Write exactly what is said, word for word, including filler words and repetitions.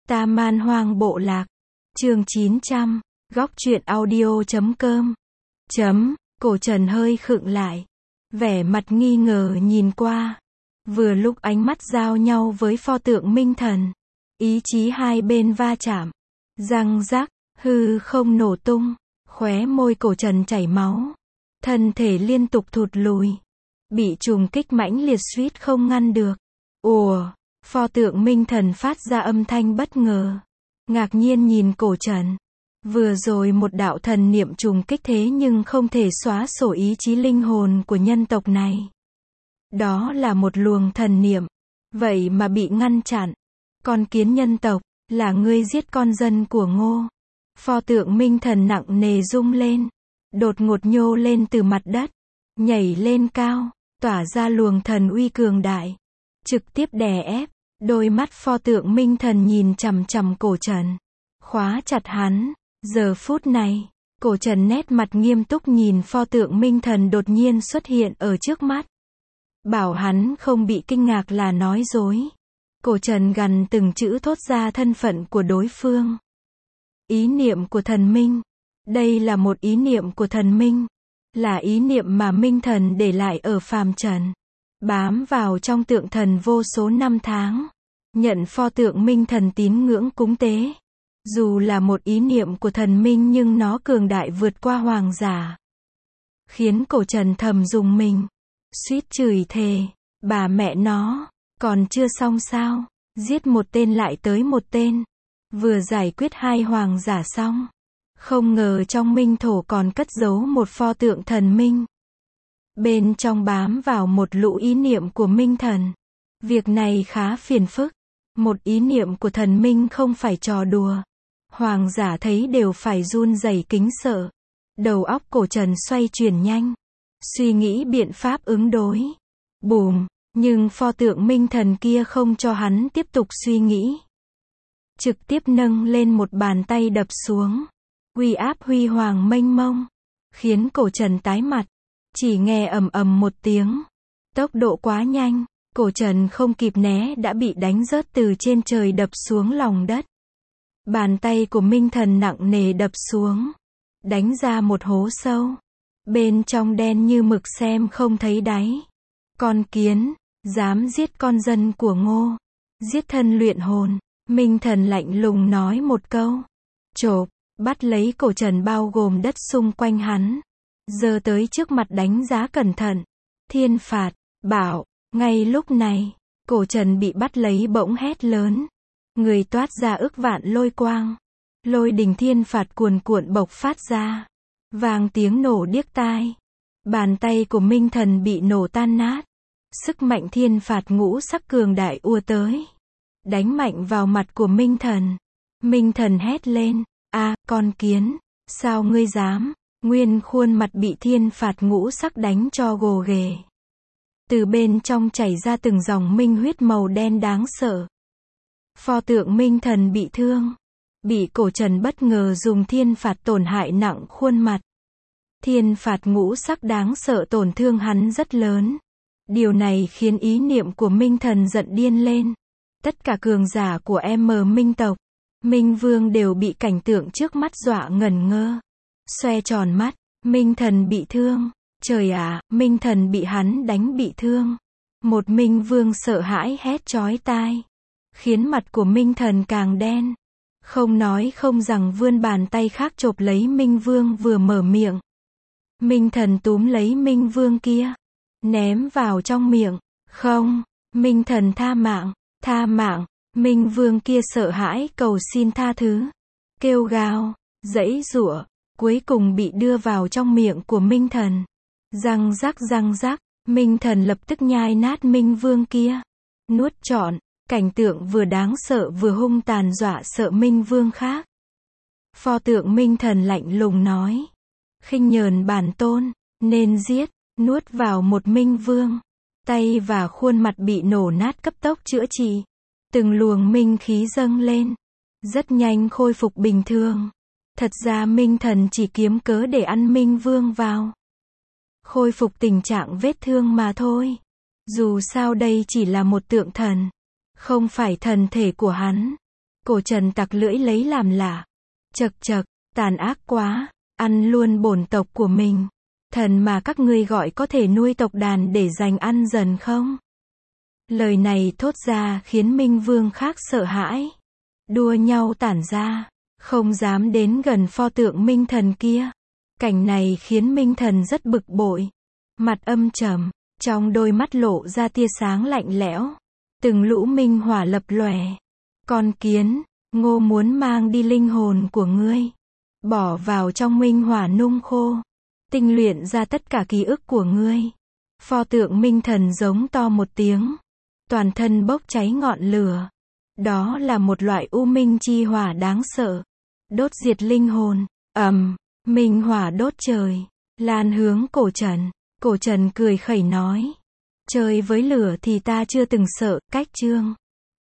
Ta Man Hoang Bộ Lạc. Chương chín trăm. Góc truyện audio chấm com. Chấm. Cổ Trần hơi khựng lại. Vẻ mặt nghi ngờ nhìn qua. Vừa lúc ánh mắt giao nhau với pho tượng minh thần. Ý chí hai bên va chạm. Răng rắc, hư không nổ tung. Khóe môi Cổ Trần chảy máu. Thân thể liên tục thụt lùi. Bị trùng kích mãnh liệt suýt không ngăn được. Ùa, pho tượng minh thần phát ra âm thanh bất ngờ. Ngạc nhiên nhìn Cổ Trần. Vừa rồi một đạo thần niệm trùng kích thế nhưng không thể xóa sổ ý chí linh hồn của nhân tộc này. Đó là một luồng thần niệm. Vậy mà bị ngăn chặn. Con kiến nhân tộc, là ngươi giết con dân của Ngô. Pho tượng minh thần nặng nề rung lên. Đột ngột nhô lên từ mặt đất. Nhảy lên cao, tỏa ra luồng thần uy cường đại. Trực tiếp đè ép. Đôi mắt pho tượng minh thần nhìn chằm chằm Cổ Trần. Khóa chặt hắn. Giờ phút này, Cổ Trần nét mặt nghiêm túc nhìn pho tượng minh thần đột nhiên xuất hiện ở trước mắt. Bảo hắn không bị kinh ngạc là nói dối. Cổ Trần gằn từng chữ thốt ra thân phận của đối phương. Ý niệm của thần minh. Đây là một ý niệm của thần minh. Là ý niệm mà minh thần để lại ở phàm trần. Bám vào trong tượng thần vô số năm tháng. Nhận pho tượng minh thần tín ngưỡng cúng tế. Dù là một ý niệm của thần minh nhưng nó cường đại vượt qua hoàng giả. Khiến Cổ Trần thầm rùng mình. Suýt chửi thề. Bà mẹ nó. Còn chưa xong sao. Giết một tên lại tới một tên. Vừa giải quyết hai hoàng giả xong. Không ngờ trong minh thổ còn cất giấu một pho tượng thần minh. Bên trong bám vào một lũ ý niệm của minh thần. Việc này khá phiền phức. Một ý niệm của thần minh không phải trò đùa. Hoàng giả thấy đều phải run rẩy kính sợ. Đầu óc Cổ Trần xoay chuyển nhanh. Suy nghĩ biện pháp ứng đối. Bùm, nhưng pho tượng minh thần kia không cho hắn tiếp tục suy nghĩ. Trực tiếp nâng lên một bàn tay đập xuống. Uy áp huy hoàng mênh mông. Khiến Cổ Trần tái mặt. Chỉ nghe ầm ầm một tiếng. Tốc độ quá nhanh. Cổ Trần không kịp né đã bị đánh rớt từ trên trời đập xuống lòng đất. Bàn tay của minh thần nặng nề đập xuống. Đánh ra một hố sâu. Bên trong đen như mực xem không thấy đáy. Con kiến, dám giết con dân của Ngô. Giết thân luyện hồn. Minh thần lạnh lùng nói một câu. Chộp, bắt lấy Cổ Trần bao gồm đất xung quanh hắn. Giơ tới trước mặt đánh giá cẩn thận. Thiên phạt, bảo. Ngay lúc này, Cổ Trần bị bắt lấy bỗng hét lớn. Người toát ra ức vạn lôi quang. Lôi đình thiên phạt cuồn cuộn bộc phát ra. Vang tiếng nổ điếc tai. Bàn tay của minh thần bị nổ tan nát. Sức mạnh thiên phạt ngũ sắc cường đại ùa tới. Đánh mạnh vào mặt của minh thần. Minh thần hét lên. A, con kiến. Sao ngươi dám? Nguyên khuôn mặt bị thiên phạt ngũ sắc đánh cho gồ ghề. Từ bên trong chảy ra từng dòng minh huyết màu đen đáng sợ. Pho tượng minh thần bị thương. Bị Cổ Trần bất ngờ dùng thiên phạt tổn hại nặng khuôn mặt. Thiên phạt ngũ sắc đáng sợ tổn thương hắn rất lớn. Điều này khiến ý niệm của minh thần giận điên lên. Tất cả cường giả của M minh tộc, Minh Vương đều bị cảnh tượng trước mắt dọa ngẩn ngơ. Xoe tròn mắt, minh thần bị thương. Trời ạ, minh thần bị hắn đánh bị thương. Một Minh Vương sợ hãi hét chói tai. Khiến mặt của minh thần càng đen. Không nói không rằng vươn bàn tay khác chộp lấy Minh Vương vừa mở miệng. Minh thần túm lấy Minh Vương kia. Ném vào trong miệng. Không, minh thần tha mạng, tha mạng. Minh Vương kia sợ hãi cầu xin tha thứ. Kêu gào, giãy giụa. Cuối cùng bị đưa vào trong miệng của minh thần. Răng rắc răng rắc. Minh thần lập tức nhai nát Minh Vương kia. Nuốt trọn. Cảnh tượng vừa đáng sợ vừa hung tàn dọa sợ Minh Vương khác. Pho tượng minh thần lạnh lùng nói. Khinh nhờn bản tôn, nên giết, nuốt vào một Minh Vương. Tay và khuôn mặt bị nổ nát cấp tốc chữa trị. Từng luồng minh khí dâng lên. Rất nhanh khôi phục bình thường. Thật ra minh thần chỉ kiếm cớ để ăn Minh Vương vào. Khôi phục tình trạng vết thương mà thôi. Dù sao đây chỉ là một tượng thần. Không phải thần thể của hắn. Cổ Trần tặc lưỡi lấy làm lạ. Chậc chậc, tàn ác quá, ăn luôn bổn tộc của mình. Thần mà các ngươi gọi có thể nuôi tộc đàn để dành ăn dần không? Lời này thốt ra khiến Minh Vương khác sợ hãi. Đua nhau tản ra, không dám đến gần pho tượng Minh Thần kia. Cảnh này khiến Minh Thần rất bực bội. Mặt âm trầm, trong đôi mắt lộ ra tia sáng lạnh lẽo. Từng lũ minh hỏa lập lòe. Con kiến, Ngô muốn mang đi linh hồn của ngươi. Bỏ vào trong minh hỏa nung khô. Tinh luyện ra tất cả ký ức của ngươi. Pho tượng Minh Thần giống to một tiếng. Toàn thân bốc cháy ngọn lửa. Đó là một loại u minh chi hỏa đáng sợ. Đốt diệt linh hồn. Ầm, minh hỏa đốt trời. Lan hướng Cổ Trần. Cổ Trần cười khẩy nói. Chơi với lửa thì ta chưa từng sợ, cách chương.